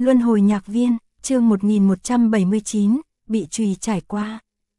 Luân hồi nhạc viên, chương 1179, bị chùy trải qua.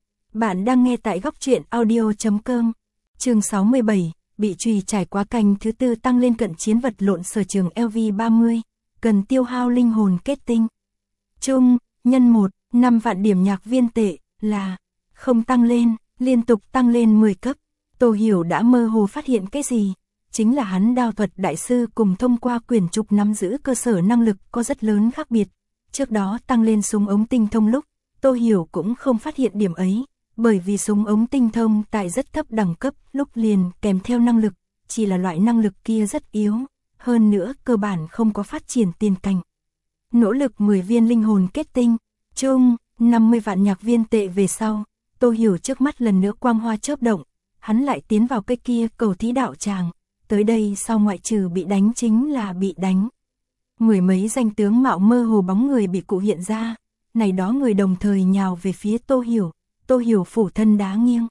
Bạn đang nghe tại góc truyện audio.com. Chương 67, bị chùy trải qua canh thứ tư tăng lên cận chiến vật lộn sở trường LV30, cần tiêu hao linh hồn kết tinh. Chung, nhân 1, 5 vạn điểm nhạc viên tệ, là không tăng lên, liên tục tăng lên 10 cấp. Tô Hiểu đã mơ hồ phát hiện cái gì? Chính là hắn đao thuật đại sư cùng thông qua quyển trục nắm giữ cơ sở năng lực có rất lớn khác biệt. Trước đó tăng lên súng ống tinh thông lúc, Tô Hiểu cũng không phát hiện điểm ấy, bởi vì súng ống tinh thông tại rất thấp đẳng cấp lúc liền kèm theo năng lực, chỉ là loại năng lực kia rất yếu, hơn nữa cơ bản không có phát triển tiền cảnh. Nỗ lực 10 viên linh hồn kết tinh, chung 50 vạn nhạc viên tệ về sau, Tô Hiểu trước mắt lần nữa quang hoa chớp động, hắn lại tiến vào cái kia cầu thí đạo tràng. Tới đây sau ngoại trừ bị đánh chính là bị đánh. Mười mấy danh tướng mạo mơ hồ bóng người bị cụ hiện ra, này đó người đồng thời nhào về phía Tô Hiểu phủ thân đá nghiêng.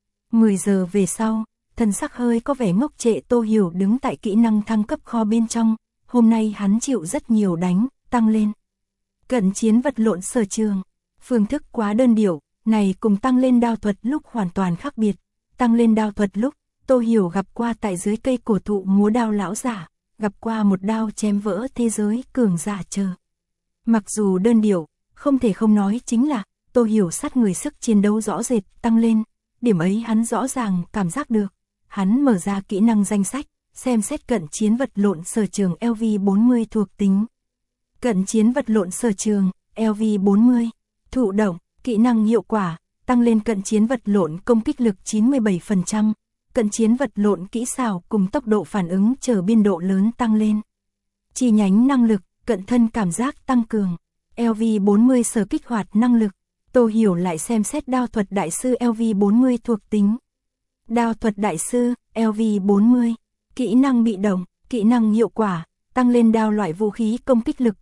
10 giờ về sau, thần sắc hơi có vẻ ngốc trệ Tô Hiểu đứng tại kỹ năng thăng cấp kho bên trong, hôm nay hắn chịu rất nhiều đánh, tăng lên. Cận chiến vật lộn sở trường, phương thức quá đơn điệu, này cùng tăng lên đao thuật lúc hoàn toàn khác biệt, tăng lên đao thuật lúc Tô Hiểu gặp qua tại dưới cây cổ thụ múa đao lão giả, gặp qua một đao chém vỡ thế giới cường giả chờ. Mặc dù đơn điệu, không thể không nói chính là Tô Hiểu sát người sức chiến đấu rõ rệt tăng lên, điểm ấy hắn rõ ràng cảm giác được. Hắn mở ra kỹ năng danh sách, xem xét cận chiến vật lộn sở trường LV40 thuộc tính. Cận chiến vật lộn sở trường LV40, thụ động, kỹ năng hiệu quả, tăng lên cận chiến vật lộn công kích lực 97%. Cận chiến vật lộn kỹ xảo cùng tốc độ phản ứng chờ biên độ lớn tăng lên. Chi nhánh năng lực, cận thân cảm giác tăng cường. LV40 sở kích hoạt năng lực. Tô Hiểu lại xem xét đao thuật đại sư LV40 thuộc tính. Đao thuật đại sư, LV40. Kỹ năng bị động, kỹ năng hiệu quả, tăng lên đao loại vũ khí công kích lực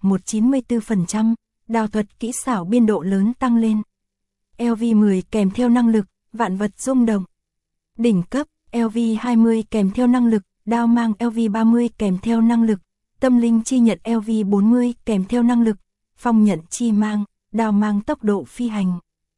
194%. Đao thuật kỹ xảo biên độ lớn tăng lên. LV10 kèm theo năng lực, vạn vật rung động. Đỉnh cấp. LV20 kèm theo năng lực, đao mang LV30 kèm theo năng lực, tâm linh chi nhận LV40 kèm theo năng lực, phong nhận chi mang, đao mang tốc độ phi hành.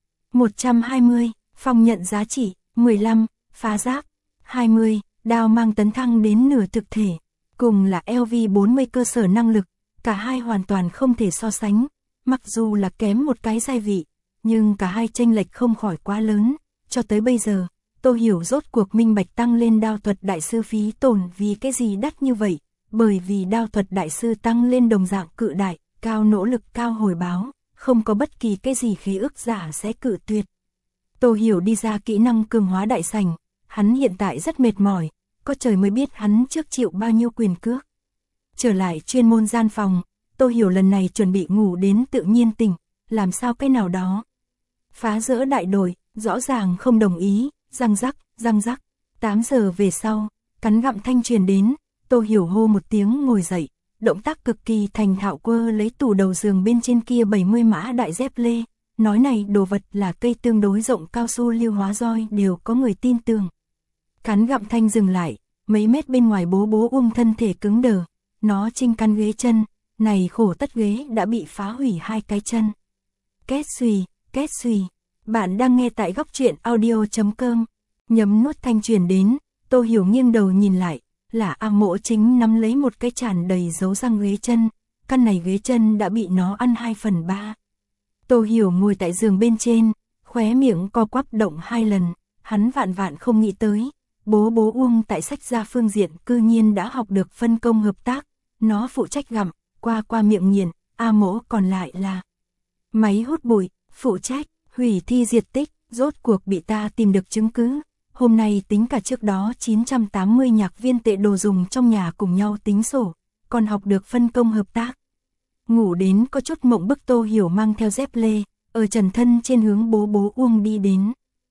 120, phong nhận giá trị, 15, phá giáp, 20, đao mang tấn thăng đến nửa thực thể, cùng là LV40 cơ sở năng lực, cả hai hoàn toàn không thể so sánh, mặc dù là kém một cái giai vị, nhưng cả hai chênh lệch không khỏi quá lớn, cho tới bây giờ. Tô Hiểu rốt cuộc minh bạch tăng lên đao thuật đại sư phí tổn vì cái gì đắt như vậy, bởi vì đao thuật đại sư tăng lên đồng dạng cự đại, cao nỗ lực cao hồi báo, không có bất kỳ cái gì khế ước giả sẽ cự tuyệt. Tô Hiểu đi ra kỹ năng cường hóa đại sảnh, hắn hiện tại rất mệt mỏi, có trời mới biết hắn trước chịu bao nhiêu quyền cước. Trở lại chuyên môn gian phòng, Tô Hiểu lần này chuẩn bị ngủ đến tự nhiên tỉnh, làm sao cái nào đó. Phá rỡ đại đội, rõ ràng không đồng ý. Răng rắc, 8 giờ về sau, cắn gặm thanh truyền đến, Tô Hiểu hô một tiếng ngồi dậy, động tác cực kỳ thành thạo quơ lấy tủ đầu giường bên trên kia 70 mã đại dép lê, nói này đồ vật là cây tương đối rộng cao su lưu hóa roi đều có người tin tưởng. Cắn gặm thanh dừng lại, mấy mét bên ngoài bố thân thể cứng đờ, nó chinh căn ghế chân, này khổ tất ghế đã bị phá hủy 2 cái chân. Két xùy. Bạn đang nghe tại góc truyện audio.com. Nhấm nuốt thanh truyền đến, Tô Hiểu nghiêng đầu nhìn lại, là A Mộ chính nắm lấy một cái tràn đầy dấu răng ghế chân, căn này ghế chân đã bị nó ăn 2/3. Tô Hiểu ngồi tại giường bên trên, khóe miệng co quắp động 2 lần, hắn vạn không nghĩ tới, bố Uông tại sách gia phương diện cư nhiên đã học được phân công hợp tác, nó phụ trách gặm, qua miệng nghiền, A Mộ còn lại là máy hút bụi, phụ trách hủy thi diệt tích, rốt cuộc bị ta tìm được chứng cứ. Hôm nay tính cả trước đó 980 nhạc viên tệ đồ dùng trong nhà cùng nhau tính sổ, còn học được phân công hợp tác. Ngủ đến có chút mộng bức Tô Hiểu mang theo dép lê, ở trần thân trên hướng bố Uông đi đến.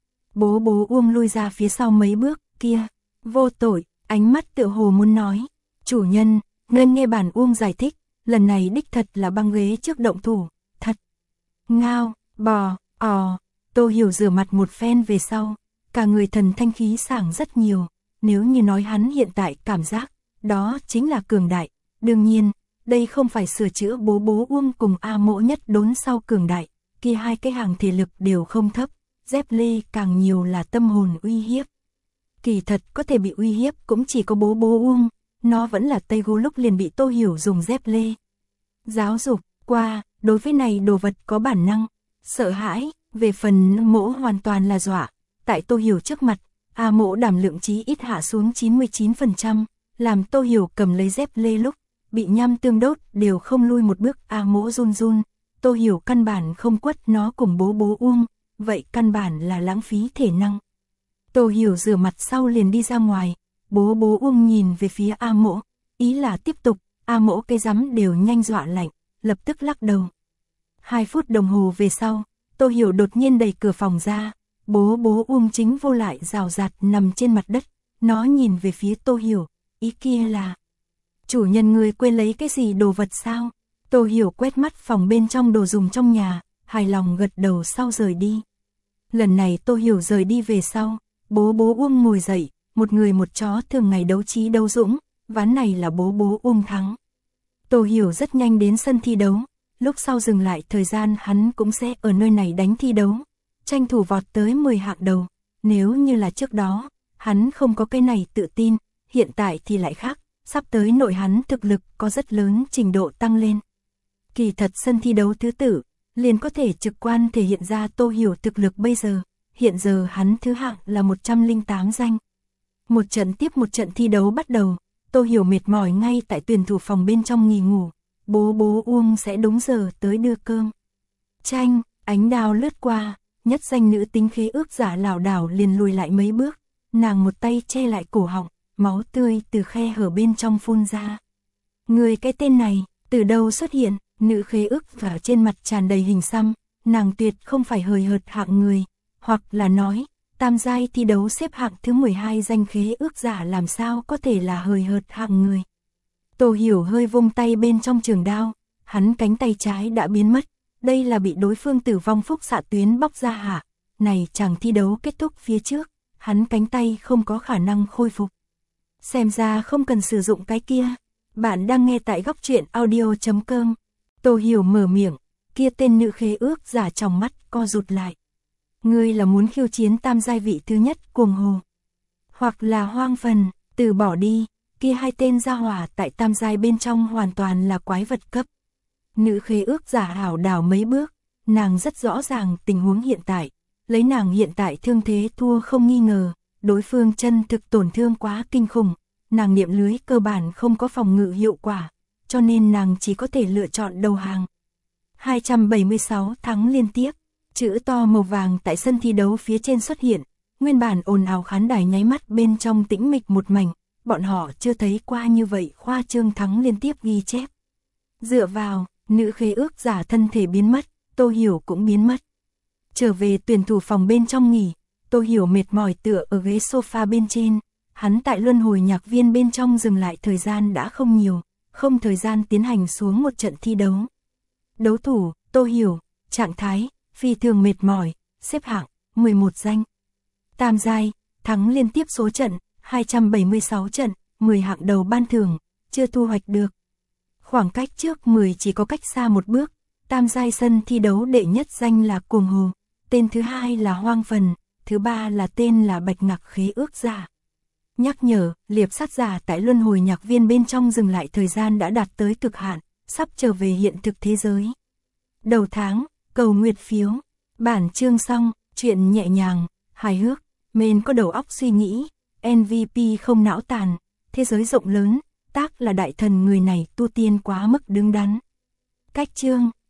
Bố Uông lui ra phía sau mấy bước, kia, vô tội, ánh mắt tựa hồ muốn nói. Chủ nhân, nên nghe bản Uông giải thích, lần này đích thật là băng ghế trước động thủ, thật. Ngao, bò. Tô Hiểu rửa mặt một phen về sau, cả người thần thanh khí sảng rất nhiều, nếu như nói hắn hiện tại cảm giác, đó chính là cường đại, đương nhiên, đây không phải sửa chữa bố bố Uông cùng A Mỗ nhất đốn sau cường đại, kia hai cái hàng thể lực đều không thấp, dép lê càng nhiều là tâm hồn uy hiếp. Kỳ thật có thể bị uy hiếp cũng chỉ có bố bố Uông, nó vẫn là Tây Gu lúc liền bị Tô Hiểu dùng dép lê giáo dục qua, đối với này đồ vật có bản năng, sợ hãi, về phần Mỗ hoàn toàn là dọa, tại Tô Hiểu trước mặt, A Mỗ đảm lượng chí ít hạ xuống 99%, làm Tô Hiểu cầm lấy dép lê lúc, bị nham tương đốt đều không lui một bước. A Mỗ run run, Tô Hiểu căn bản không quất nó cùng bố bố Uông, vậy căn bản là lãng phí thể năng. Tô Hiểu rửa mặt sau liền đi ra ngoài, bố bố Uông nhìn về phía A Mỗ, ý là tiếp tục, A Mỗ cái rắm đều nhanh dọa lạnh, lập tức lắc đầu. 2 phút đồng hồ về sau, Tô Hiểu đột nhiên đẩy cửa phòng ra, bố bố Uông chính vô lại rào rạt nằm trên mặt đất, nó nhìn về phía Tô Hiểu, ý kia là chủ nhân người quên lấy cái gì đồ vật sao? Tô Hiểu quét mắt phòng bên trong đồ dùng trong nhà, hài lòng gật đầu sau rời đi. Lần này Tô Hiểu rời đi về sau, bố bố Uông ngồi dậy, một người một chó thường ngày đấu trí đấu dũng, ván này là bố bố Uông thắng. Tô Hiểu rất nhanh đến sân thi đấu, lúc sau dừng lại thời gian hắn cũng sẽ ở nơi này đánh thi đấu, tranh thủ vọt tới 10 hạng đầu, nếu như là trước đó, hắn không có cái này tự tin, hiện tại thì lại khác, sắp tới nội hắn thực lực có rất lớn trình độ tăng lên. Kỳ thật sân thi đấu thứ tự, liền có thể trực quan thể hiện ra Tô Hiểu thực lực bây giờ, hiện giờ hắn thứ hạng là 108 danh. Một trận tiếp một trận thi đấu bắt đầu, Tô Hiểu mệt mỏi ngay tại tuyển thủ phòng bên trong nghỉ ngủ, bố bố Uông sẽ đúng giờ tới đưa cơm. Tranh, ánh đao lướt qua, nhất danh nữ tính khế ước giả lảo đảo liền lùi lại mấy bước, nàng một tay che lại cổ họng, máu tươi từ khe hở bên trong phun ra. Người cái tên này, từ đâu xuất hiện? Nữ khế ước và trên mặt tràn đầy hình xăm, nàng tuyệt không phải hời hợt hạng người, hoặc là nói, tam giai thi đấu xếp hạng thứ 12 danh khế ước giả làm sao có thể là hời hợt hạng người. Tô Hiểu hơi vung tay bên trong trường đao, hắn cánh tay trái đã biến mất, đây là bị đối phương tử vong phúc xạ tuyến bóc ra hả? Này chẳng thi đấu kết thúc phía trước, hắn cánh tay không có khả năng khôi phục. Xem ra không cần sử dụng cái kia. Bạn đang nghe tại góc truyện audio.com. Tô Hiểu mở miệng, kia tên nữ khế ước giả trong mắt co rụt lại. Ngươi là muốn khiêu chiến tam giai vị thứ nhất cuồng hồ, hoặc là hoang phần, từ bỏ đi, kia hai tên gia hỏa tại tam giai bên trong hoàn toàn là quái vật cấp. Nữ khế ước giả hảo đảo mấy bước, nàng rất rõ ràng tình huống hiện tại, lấy nàng hiện tại thương thế thua không nghi ngờ, đối phương chân thực tổn thương quá kinh khủng, nàng niệm lưới cơ bản không có phòng ngự hiệu quả, cho nên nàng chỉ có thể lựa chọn đầu hàng. 276 thắng liên tiếp, chữ to màu vàng tại sân thi đấu phía trên xuất hiện, nguyên bản ồn ào khán đài nháy mắt bên trong tĩnh mịch một mảnh, bọn họ chưa thấy qua như vậy khoa trương thắng liên tiếp ghi chép. Dựa vào, nữ khế ước giả thân thể biến mất, Tô Hiểu cũng biến mất. Trở về tuyển thủ phòng bên trong nghỉ, Tô Hiểu mệt mỏi tựa ở ghế sofa bên trên, hắn tại luân hồi nhạc viên bên trong dừng lại thời gian đã không nhiều, không thời gian tiến hành xuống một trận thi đấu. Đấu thủ, Tô Hiểu, trạng thái, phi thường mệt mỏi, xếp hạng, 11 danh. Tam giai, thắng liên tiếp số trận, 276 trận, 10 hạng đầu ban thưởng, chưa thu hoạch được. Khoảng cách trước 10 chỉ có cách xa một bước, tam giai sân thi đấu đệ nhất danh là cuồng hồ, tên thứ hai là hoang phần, thứ ba là tên là bạch ngạc khế ước giả. Nhắc nhở, liệp sát giả tại luân hồi nhạc viên bên trong dừng lại thời gian đã đạt tới cực hạn, sắp trở về hiện thực thế giới. Đầu tháng, cầu nguyệt phiếu, bản chương xong, chuyện nhẹ nhàng, hài hước, mền có đầu óc suy nghĩ, MVP không não tàn, thế giới rộng lớn, tác là đại thần người này tu tiên quá mức đứng đắn. Cách chương